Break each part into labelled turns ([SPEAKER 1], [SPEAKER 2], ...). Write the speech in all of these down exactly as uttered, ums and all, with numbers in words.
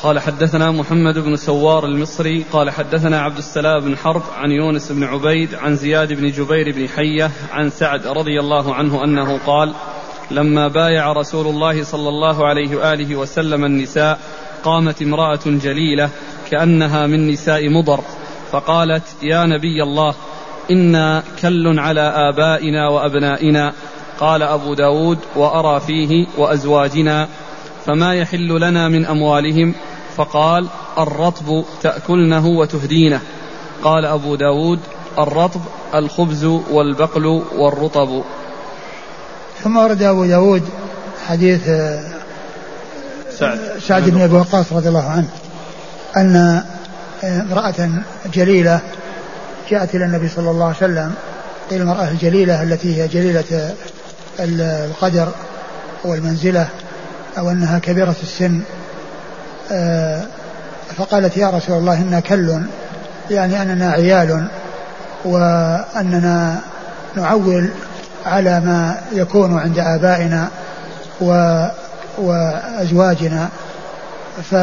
[SPEAKER 1] قال حدثنا محمد بن سوار المصري قال حدثنا عبد السلام بن حرب عن يونس بن عبيد عن زياد بن جبير بن حية عن سعد رضي الله عنه أنه قال لما بايع رسول الله صلى الله عليه وآله وسلم النساء قامت امرأة جليلة كأنها من نساء مضر فقالت يا نبي الله إنا كل على آبائنا وأبنائنا. قال أبو داود وأرى فيه وأزواجنا فما يحل لنا من أموالهم؟ فقال الرطب تأكلنه وتهدينه. قال أبو داود الرطب الخبز والبقل والرطب.
[SPEAKER 2] ثم ورد أبو داود حديث سعد, سعد بن أبي وقاص رضي الله عنه أن امرأة جليلة جاءت إلى النبي صلى الله عليه وسلم. قيل المرأة الجليلة التي هي جليلة القدر والمنزلة أو أنها كبيرة السن. فقالت يا رسول الله إنا كل، يعني أننا عيال وأننا نعول على ما يكون عند آبائنا وأزواجنا ف...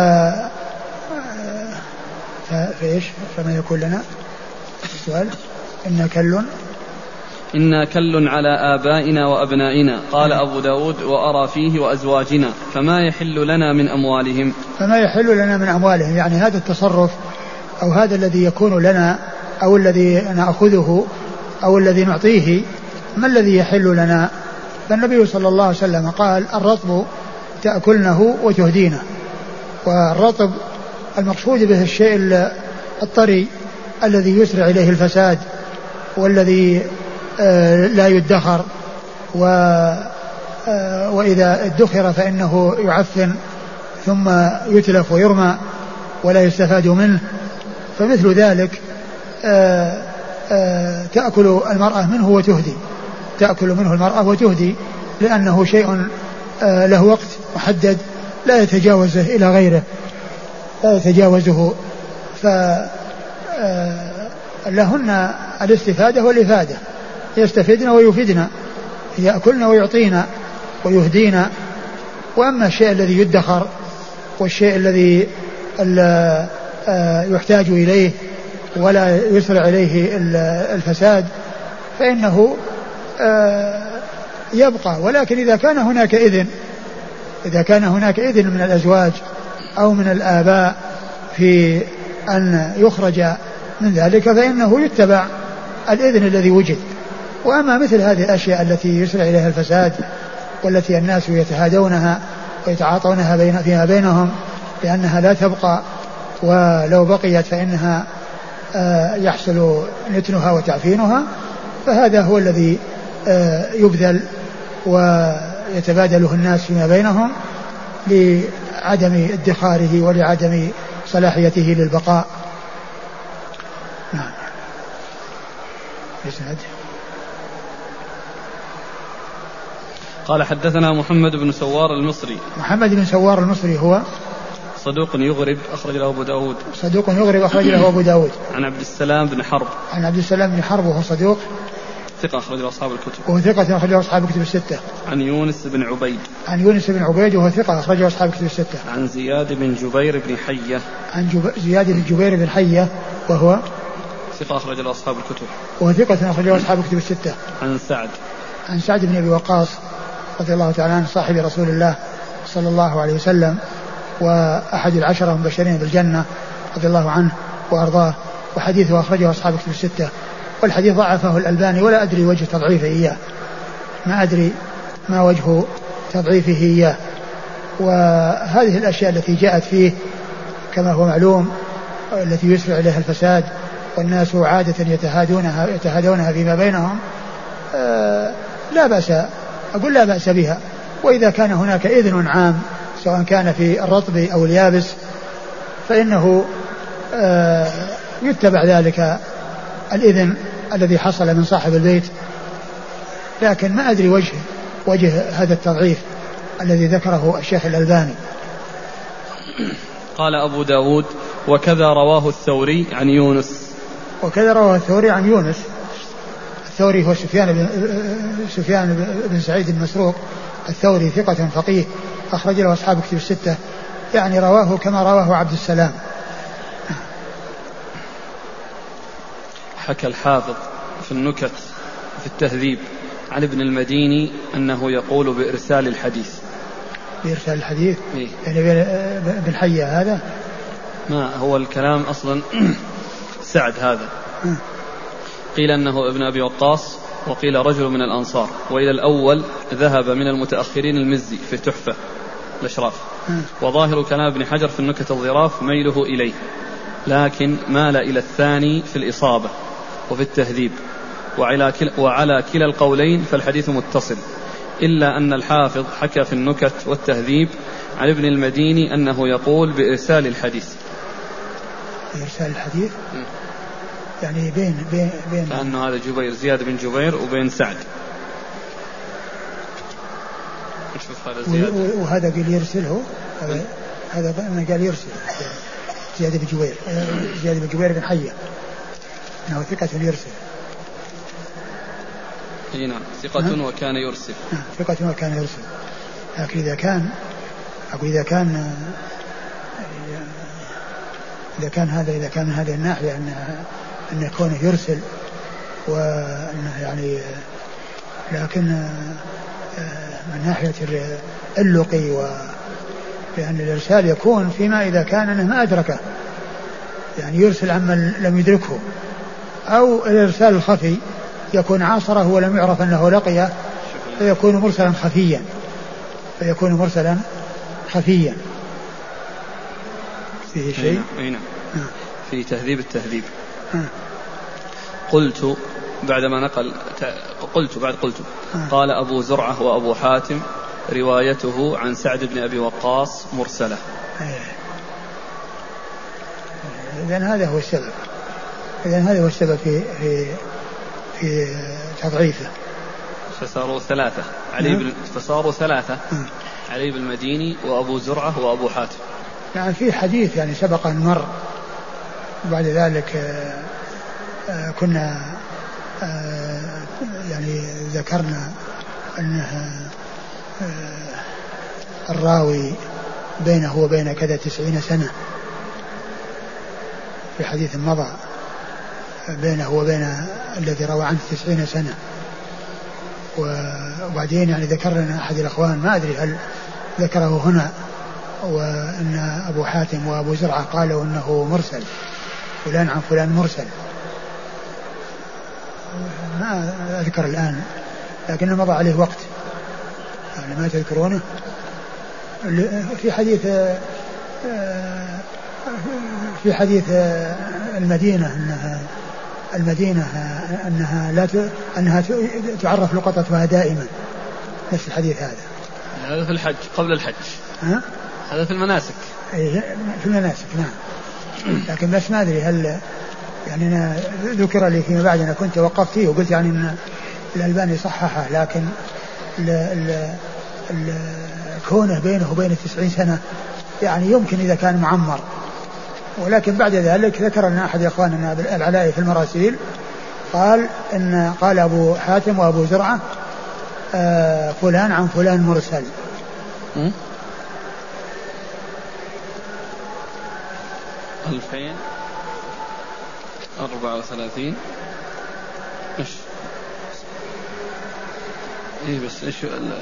[SPEAKER 2] فإيش فما يكون لنا السؤال إنا كل
[SPEAKER 1] إنا كل على آبائنا وأبنائنا. قال أبو داود وأرى فيه وأزواجنا فما يحل لنا من أموالهم؟
[SPEAKER 2] فما يحل لنا من أموالهم يعني هذا التصرف أو هذا الذي يكون لنا أو الذي نأخذه أو الذي نعطيه ما الذي يحل لنا؟ فالنبي صلى الله عليه وسلم قال الرطب تأكلنه وتهدينه. والرطب المقصود به الشيء الطري الذي يسرع إليه الفساد والذي لا يدخر وإذا ادخر فإنه يعفن ثم يتلف ويرمى ولا يستفاد منه. فمثل ذلك تأكل المرأة منه وتهدي تأكل منه المرأة وتهدي لأنه شيء له وقت محدد لا يتجاوزه إلى غيره لا يتجاوزه. فلهن الاستفادة والإفادة يستفدن ويفيدن يأكلن ويعطينا ويهدينا. وأما الشيء الذي يدخر والشيء الذي يحتاج إليه ولا يسرع إليه الفساد فإنه يبقى. ولكن إذا كان هناك إذن إذا كان هناك إذن من الأزواج أو من الآباء في أن يخرج من ذلك فإنه يتبع الإذن الذي وجد. وأما مثل هذه الأشياء التي يسرع إليها الفساد والتي الناس يتهادونها ويتعاطونها بين فيما بينهم لأنها لا تبقى ولو بقيت فإنها يحصل نتنها وتعفينها فهذا هو الذي يبذل ويتبادله الناس فيما بينهم لعدم ادخاره ولعدم صلاحيته للبقاء. نعم. يسعد.
[SPEAKER 1] قال حدثنا محمد بن سوار المصري.
[SPEAKER 2] محمد بن سوار المصري هو
[SPEAKER 1] صدوق يغرب أخرج له أبو داود.
[SPEAKER 2] صدوق يغرب أخرج له أبو داود.
[SPEAKER 1] عن عبد السلام بن حرب.
[SPEAKER 2] عن عبد السلام بن حرب وهو صدوق
[SPEAKER 1] ثقة أخرج له أصحاب الكتب.
[SPEAKER 2] وهو ثقة أخرج له أصحاب الكتب الستة.
[SPEAKER 1] عن يونس بن عبيد.
[SPEAKER 2] عن يونس بن عبيد وهو ثقة أخرج له أصحاب الكتب الستة.
[SPEAKER 1] عن زياد بن جبير بن حية.
[SPEAKER 2] عن جب... زياد بن جبير بن حية وهو
[SPEAKER 1] ثقة أخرج له أصحاب الكتب.
[SPEAKER 2] وهو ثقة أخرج له أصحاب الكتب الستة.
[SPEAKER 1] عن سعد.
[SPEAKER 2] عن سعد بن أبي وقاص رضي الله تعالى عنه صاحب رسول الله صلى الله عليه وسلم وأحد العشرة المبشرين بالجنة رضي الله عنه وأرضاه. وحديثه أخرجه أصحاب الكتب الستة. والحديث ضعفه الألباني ولا أدري وجه تضعيفه إياه ما أدري ما وجه تضعيفه إياه. وهذه الأشياء التي جاءت فيه كما هو معلوم التي يسرع إليها الفساد والناس عادة يتهادونها يتهادونها فيما بينهم آه لا بأس أقول لا بأس بها. وإذا كان هناك إذن عام سواء كان في الرطب أو اليابس فإنه آه يتبع ذلك الإذن الذي حصل من صاحب البيت. لكن ما أدري وجه وجه هذا التضعيف الذي ذكره الشيخ الألباني.
[SPEAKER 1] قال أبو داود وكذا رواه الثوري عن يونس.
[SPEAKER 2] وكذا رواه الثوري عن يونس. الثوري هو سفيان بن, سفيان بن سعيد المسروق الثوري ثقة فقيه أخرج له أصحاب كتب الستة. يعني رواه كما رواه عبد السلام.
[SPEAKER 1] حكى الحافظ في النكت في التهذيب عن ابن المديني أنه يقول بإرسال الحديث.
[SPEAKER 2] بإرسال الحديث
[SPEAKER 1] إيه؟
[SPEAKER 2] يعني بن حية هذا
[SPEAKER 1] ما هو الكلام أصلا سعد هذا قيل أنه ابن أبي وقاص وقيل رجل من الأنصار، وإلى الأول ذهب من المتأخرين المزي في تحفة الأشراف، وظاهر كلام ابن حجر في النكت الظراف ميله إليه، لكن مال إلى الثاني في الإصابة وفي التهذيب، وعلى كلا, وعلى كلا القولين فالحديث متصل، إلا أن الحافظ حكى في النكت والتهذيب عن ابن المديني أنه يقول بإرسال الحديث.
[SPEAKER 2] إرسال الحديث م. يعني بين بين بين
[SPEAKER 1] كأنه هذا جبير زياد بن جبير وبين سعد.
[SPEAKER 2] وهذا قال يرسله، هذا هذا قال يرسل زياد بن جبير زياد بن جبير بن حية انه ثقة يرسل.
[SPEAKER 1] اي نعم ثقة وكان يرسل.
[SPEAKER 2] ثقة وكان يرسل. لكن إذا كان أقول إذا كان إذا كان هذا إذا كان من هذه الناحية أن أن يكون يرسل وأنه يعني، لكن من ناحية اللقي و لأن الإرسال يكون فيما إذا كان أنه ما أدركه، يعني يرسل عمن لم يدركه، أو الإرسال الخفي يكون عاصره ولم يعرف أنه لقيه فيكون مرسلا خفيا فيكون مرسلا خفيا فيه شيء.
[SPEAKER 1] أين في تهذيب التهذيب قلت بعدما نقل قلت بعد قلت قال أبو زرعة وأبو حاتم روايته عن سعد بن أبي وقاص مرسلة.
[SPEAKER 2] إذن هذا هو السبب إذن هذا هو السبب في في في تضعيفه.
[SPEAKER 1] فصاروا ثلاثة علي بن فصاروا ثلاثة علي بن المديني وأبو زرعة وأبو حاتم.
[SPEAKER 2] يعني في حديث يعني سبق أن مر، وبعد ذلك كنا يعني ذكرنا أنه الراوي بينه وبين كذا تسعين سنة، في حديث مضى بينه وبين الذي روى عنه تسعين سنة. وبعدين يعني ذكر لنا أحد الأخوان ما أدري هل ذكره هنا، وأن أبو حاتم وأبو زرعة قالوا أنه مرسل، فلان عن فلان مرسل، ما أذكر الآن لكن مضى عليه وقت يعني ما تذكرونه. في حديث في حديث المدينة أنها المدينة أنها لا أنها تعرف لقطتها دائما، نفس الحديث هذا.
[SPEAKER 1] هذا في الحج قبل الحج.
[SPEAKER 2] ها؟
[SPEAKER 1] هذا في المناسك.
[SPEAKER 2] في المناسك نعم. لكن بس ما أدري هل يعني أنا ذكر لي فيما بعد أنا كنت وقفت فيه وقلت يعني أن الألباني صححه، لكن ال ال ال كونه بينه وبين التسعين سنة يعني يمكن إذا كان معمر، ولكن بعد ذلك ذكر لنا أحد إخواننا العلاء في المراسيل قال إن قال أبو حاتم وأبو زرعة آه فلان عن فلان مرسل.
[SPEAKER 1] ألفين أربعة وثلاثين إيش إيه بس إيش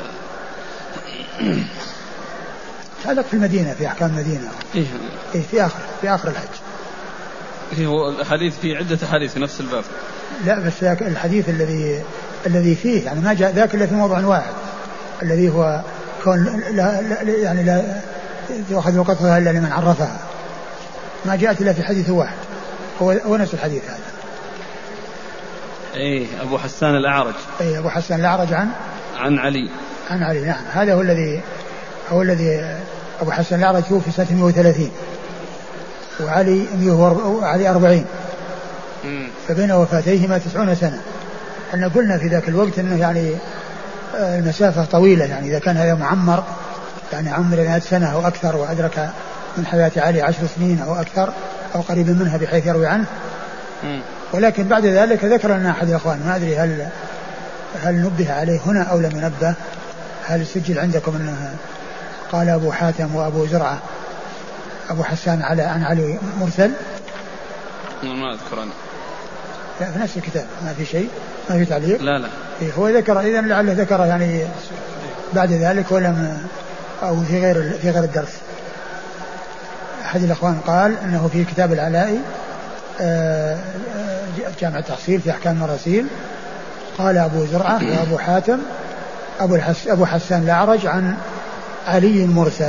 [SPEAKER 2] هذا في المدينة في أحكام المدينة.
[SPEAKER 1] إيه
[SPEAKER 2] إيه في آخر في آخر الحج.
[SPEAKER 1] إيه هو الحديث في عدة حديث في نفس الباب.
[SPEAKER 2] لا بس الحديث الذي الذي فيه يعني ما جاء ذاك إلا في موضوع واحد، الذي هو كون لا لا يعني لا تأخذ وقتها إلا لمن عرفها، ما جاءت إلا في حديث واحد هو, هو نفس الحديث هذا.
[SPEAKER 1] إيه أبو حسان الأعرج.
[SPEAKER 2] إيه أبو حسان الأعرج عن
[SPEAKER 1] عن علي
[SPEAKER 2] عن علي نعم. هذا هو الذي هو الذي أبو حسان الأعرج توفي سنة مئة وثلاثين وعلي علي أربعين، فبين وفاتيهما تسعون سنة. احنا قلنا في ذاك الوقت أنه يعني المسافة طويلة، يعني إذا كان هذا معمر يعني عمر مئة سنة أو أكثر وأدرك من حياة علي عشر سنين أو أكثر أو قريب منها بحيث يروي عنه. ولكن بعد ذلك ذكر لنا أحد الأخوان ما أدري هل هل نبه عليه هنا أو لم ينبه، هل سجل عندكم أنه قال أبو حاتم وأبو زرعة أبو حسان على عن علي مرسل.
[SPEAKER 1] ما أذكر أنا.
[SPEAKER 2] لا في نفس الكتاب ما في شيء ما في تعليق.
[SPEAKER 1] لا لا.
[SPEAKER 2] إيه هو ذكر إذا لعله ذكر يعني بعد ذلك ولم أو في غير في غير الدرس. أحد الأخوان قال أنه في كتاب العلائي جامع التحصيل في أحكام المراسيل قال أبو زرعة وأبو حاتم أبو, الحس أبو حسان الأعرج عن علي مرسل.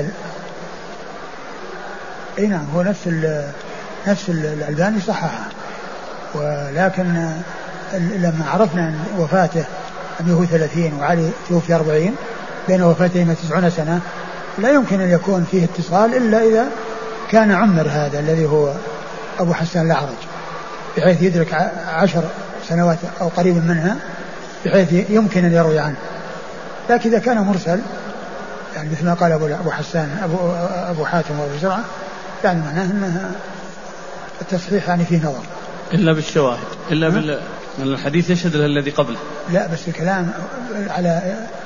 [SPEAKER 2] أي نعم هو نفس نفس الألباني صححه. ولكن لما عرفنا وفاته أنه هو ثلاثين وعلي توفي أربعين بين وفاتهما تسعون سنة لا يمكن أن يكون فيه اتصال إلا إذا كان عمر هذا الذي هو أبو حسان الأعرج بحيث يدرك عشر سنوات أو قريب منها بحيث يمكن أن يروي عنه. لكن إذا كان مرسل يعني مثل ما قال أبو حسان أبو, أبو حاتم وأبو زرعة يعني معناه أن التصحيح يعني فيه نظر
[SPEAKER 1] إلا بالشواهد إلا بال الحديث يشهد له الذي قبله.
[SPEAKER 2] لا بس الكلام على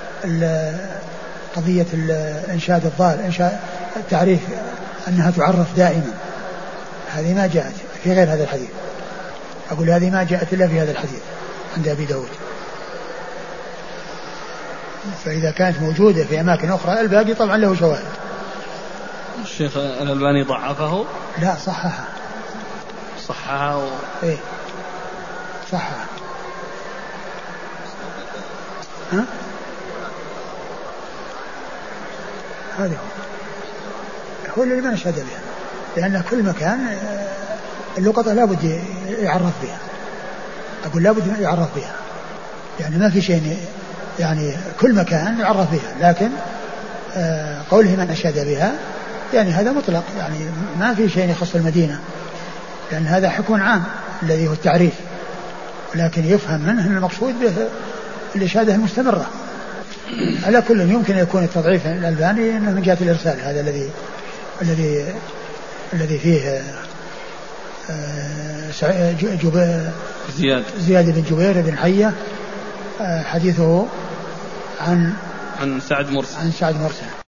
[SPEAKER 2] قضية الإنشاد الضال إنشاء التعريف أنها تعرف دائما هذه ما جاءت في غير هذا الحديث. أقول هذه ما جاءت إلا في هذا الحديث عند أبي داود. فإذا كانت موجودة في أماكن أخرى الباقي طبعا له شواهد.
[SPEAKER 1] الشيخ الألباني ضعفه؟
[SPEAKER 2] لا صححه.
[SPEAKER 1] صححه و...
[SPEAKER 2] إيه صححه. ها هذا هو اللي ما نشهد بها لأن كل مكان اللقطة لابد يعرف بها. أقول لابد يعرف بها يعني ما في شيء يعني كل مكان يعرف بها. لكن قوله من أشهد بها يعني هذا مطلق يعني ما في شيء يخص المدينة لأن هذا حكم عام الذي هو التعريف. لكن يفهم منه أن المقصود به الإشادة المستمرة. على كل يمكن أن يكون التضعيف الألباني أنه من جهة الإرسال هذا الذي الذي الذي فيه
[SPEAKER 1] زياد
[SPEAKER 2] زياد بن جبير بن حية حديثه عن
[SPEAKER 1] عن سعد مرسل
[SPEAKER 2] عن سعد مرسل.